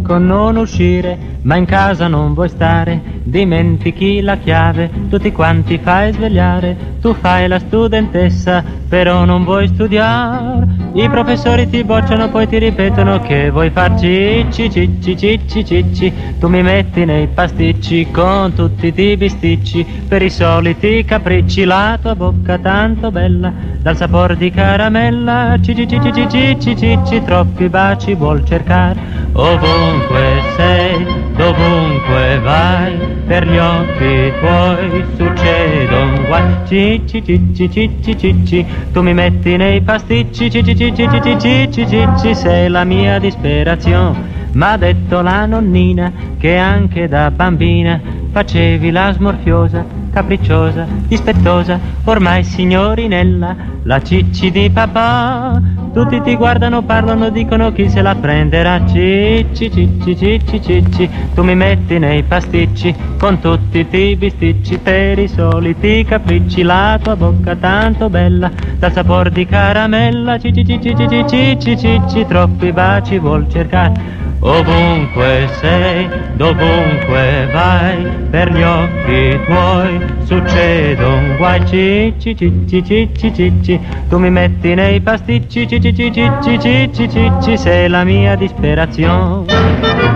con non uscire, ma in casa non vuoi stare, dimentichi la chiave, tutti quanti fai svegliare, tu fai la studentessa, però non vuoi studiare, i professori ti bocciano, poi ti ripetono che vuoi far cicci, cicci, cicci, cicci, tu mi metti nei pasticci con tutti i bisticci, per i soliti capricci, la tua bocca tanto bella, dal sapore di caramella, cicci, cicci, cicci, cicci, cicci, troppi baci vuol cercare, ovunque sei, dovunque vai, per gli occhi tuoi succedono guai, cicci, cicci, cicci, cicci, tu mi metti nei pasticci, cicci, cicci, cicci, cicci, cicci, sei la mia disperazione, m'ha detto la nonnina che anche da bambina facevi la smorfiosa, capricciosa, dispettosa, ormai signorinella, la cicci di papà. Tutti ti guardano, parlano, dicono chi se la prenderà, cicci, cicci, cicci, cicci, tu mi metti nei pasticci con tutti i bisticci, per i soliti capricci, la tua bocca tanto bella, dal sapore di caramella, cicci, cicci, cicci, cicci, cicci, troppi baci vuol cercare. Ovunque sei, dovunque vai, per gli occhi tuoi succedono guai, cicci, cicci, cicci, cicci, tu mi metti nei pasticci, cicci, cicci, cicci, cicci, cicci, sei la mia disperazione.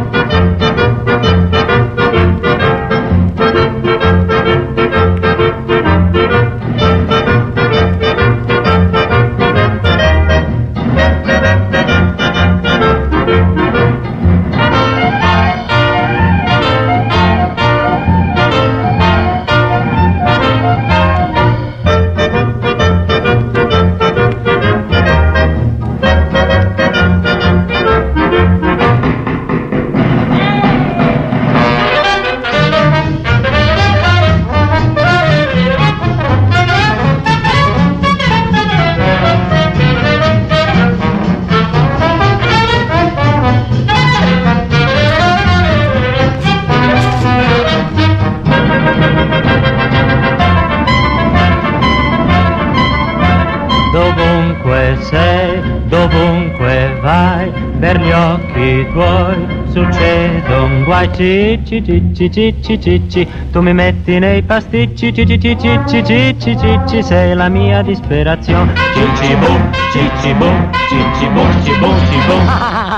Dovunque sei, dovunque vai, per gli occhi tuoi succedono guai, cicci, cicci, cicci, cicci, tu mi metti nei pasticci, cicci, cicci, cicci, cicci, sei la mia disperazione, cicci boom, cicci boom, cicci boom, cicci boom, cicci boom.